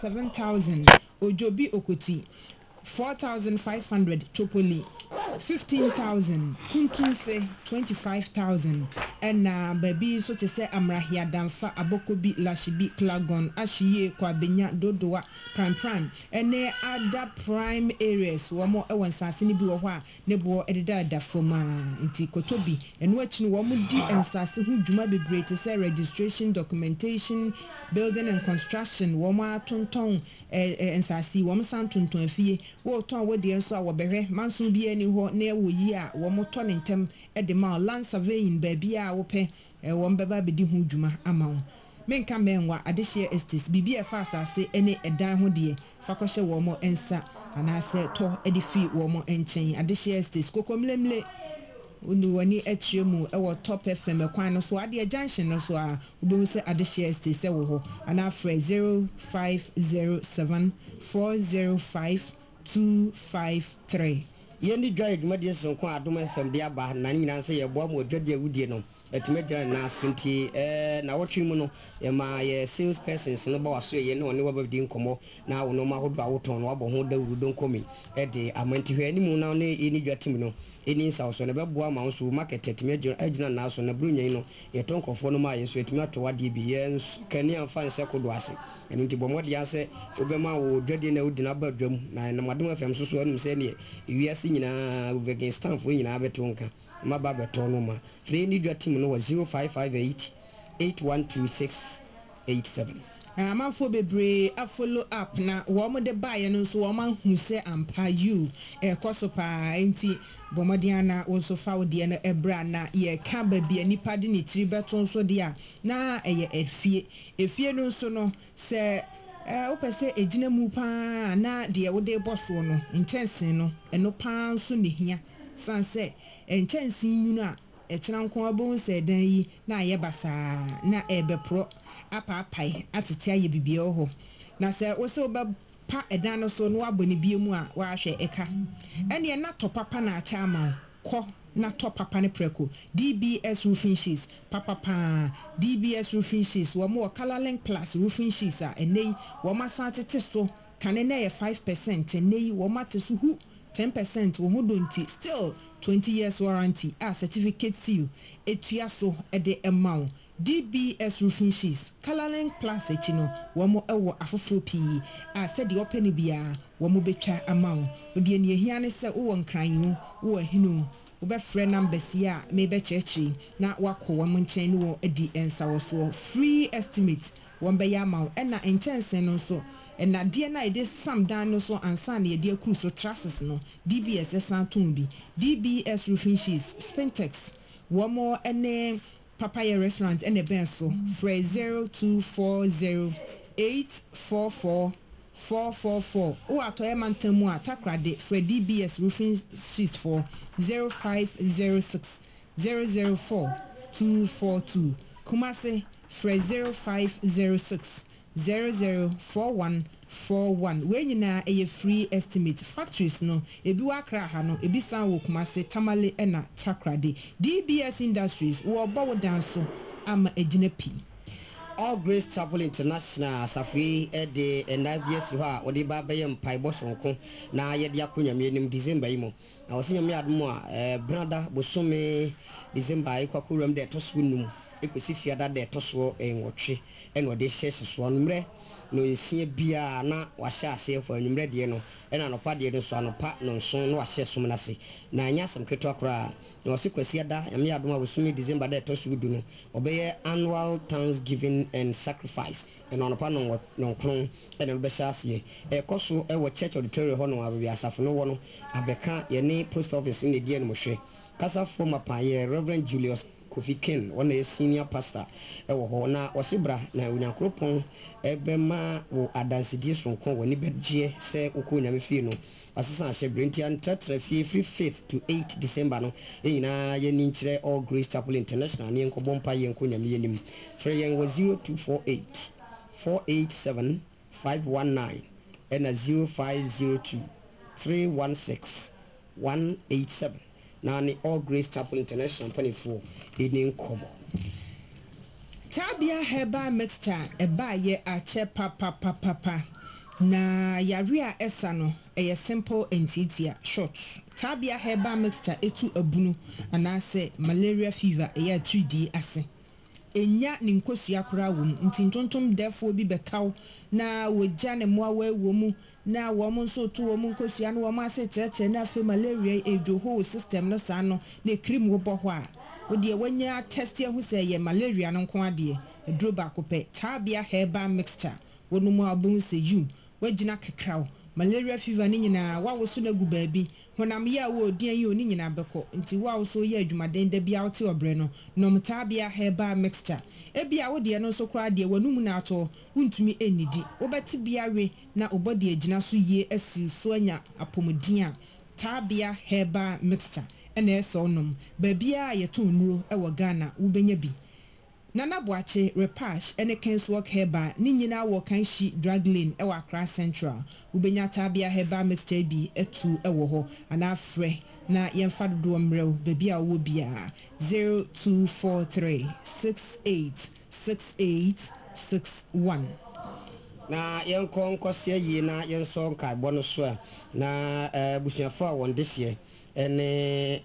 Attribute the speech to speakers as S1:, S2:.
S1: 7,000 Ojobi Okoti 4,500 Topoli 15,000 Kuntunse 25,000 and baby so to say Amrahia Damfa Abokobi Lashibi Klagon Ashiye Kwabenya Dodoa Prime and ne other prime areas wamo ewan sasini bi wo hwa nebo edida da foma nti Kotobi and watching wamu di ensase hu djuma bebre te say registration documentation building and construction wama tonton ensase wam san tonton afie wo ton wo de enso a wo behwe manso bi ani ho na ewo yi a wo moto ne ntem e de ma land surveying baby a wo pe wo mbeba bedi hu djuma ama wo menka menwa adehye estates bibi e fa asase ene edan ho de fa kohye wo mo ensa anase to edifi wo mo enchen adehye estates kokomlemle woni echiemu ewo top fm kwan no so ade junction no so a obehu se adehye estates e wo ho ana frɛ 0507 405 253
S2: yendi joy dwumade sonko adom fm de aba na nyina nse ye boa mo dwade awudie no etimejira na sunti na wotwe mu no ye ma ye sales persons no ba waso ye ne one wabadi nkomo na wo no ma hodo awoton no abo ho dawuru don komi de amanti hwe animu na ne eni dwatim no eni nsa so ne be boa ma so market etimejira agina na so na brunyen no ye tonkofo no ma ye so etimi atowade bi ye kani amfa nse kodo ase eni nti bomode ase obema wo dwade na udina badwam na madom fm so so anum se ne wiase nyina vegan stanfo nyina betonka maba betono ma free ni dwatim no 0558 812687
S1: amafo bebre a follow up na wo mo de buy no so wo man hu se ampa you koso pa enti bomodiana wo so fa wo de no ebra na ye ka ba bia nipa de ni tiri beton so de a na eye efie no so no se opese ejina mu pa na de wo de boso no intense no eno pa so ne hia sanse enchansi nyunu a echina nko abon se dan yi na aye basa na ebepro apapai atete aye bibie ho na se wo se oba pa edan no so no aboni biemu a wa hwe eka ene na to papa na acha ama ko na to papa ne preko DBS roofing sheets papa DBS roofing sheets wo mo color link plus roofing sheets a enei wo ma satete so kane na ye 5% enei wo ma te so hu 10% wo hodonti still 20 years warranty a certificate seal etua so ede emau DBS roofing sheets colorlink plus echino wo mo ewo afoforo pii a said the open bia wo mo betwa amau odi eni ehia ne se wo nkran wo ahinu wo be free numbers ya me be chechi na wako wo mo nchen ni wo edi ensa wo so free estimate won be ya maw na enchense no so na de na ide sam dan no so ansa na de akuru so trusses no DBS santon bi DBS roofing sheets Spintex wo mo ene Papaya restaurant ene ben so free 0240 844 444 o atoye mantamu atakrade for DBS roofing sheets for 0506 004 242 Kumase for 0506 004141 when na a free estimate factories no ebi wakra ha no ebi san wo Kumase Tamale ena takrade DBS Industries wo bawo danso ama ejina pi
S2: All Grace Chapel International Safi de NBS ho a odi ba bayem paibo sonko na ye de akonya menim December imo na wose nyame admo a brother bosome December ai kwakuram de toso num ekosi fiada de toso enwotwe eno de hye so numre no nsie bia na wahye ase fo numre de no ena no pa de no so anopa no nson no wahye som na se na anya sam keto akra na wose kwasi ada nyame admo a bosome December de toso du no obeye annual Thanksgiving and sacrifice eno no pa no kron ena be hyase ekoso e wo church auditorium ho no ababi asafo no wo no abeka ye ne post office ne die no mohwe kasa former paye Reverend Julius Kofi Ken one a senior pastor ewo ho na osibra na onyankropon ebema wo adansidi sonko woni bedje se okonya mefie no asesa hye brentian tetra free faith to 8 December no enyina ye ni nkire All Grace Chapel International ne enkobo mpa ye nkonya me yenim free yen wo 0248 487 519 and 0502 316 187 Nani All Grace Chapel International 24 in Kobo.
S1: Tabia heba mixture eba ye ache papa na yare a esa no simple and short. Tabia herbal mixture etu abunu anase malaria fever 3D ase. Enya ni nkosua kora wom nti ntontom defo bi bekaw na wogya ne moa wa mu na wo mo nso to wo mo nkosua no wo ma se tete na fe malaria ejo ho system no sa no na cream wo bo ho a wo de wanya test ahu se ye malaria no nko ade edro ba ko pe Tabia herbal mixture wonu mu abun se you wagina kekraw malaria fever ni nyina wawo so na gu baabi honam ya wo odian yi oni nyina beko nti wawo so ye adwumaden da bia wote obre no nom Tabia herbal mixture ebia wo de no so kra de wanum na ato wuntumi enidi wobeti bia we na obodi agina so ye asi so anya apomodin a Tabia herbal mixture ena ese onom baabia ye to nnuro e wo Ghana wobenya bi Nana Boache Repash ene Kenswork Herbal ni nyina wo kanshi drug lane e wa Accra Central ubenya Tabia herbal mixture bi etu e wo ho ana frɛ na yemfa dodo mrew baby a wo bia 0243686861
S2: na yenko nkosia yi na yenso nkai bono so na busuafo a wonde hye ene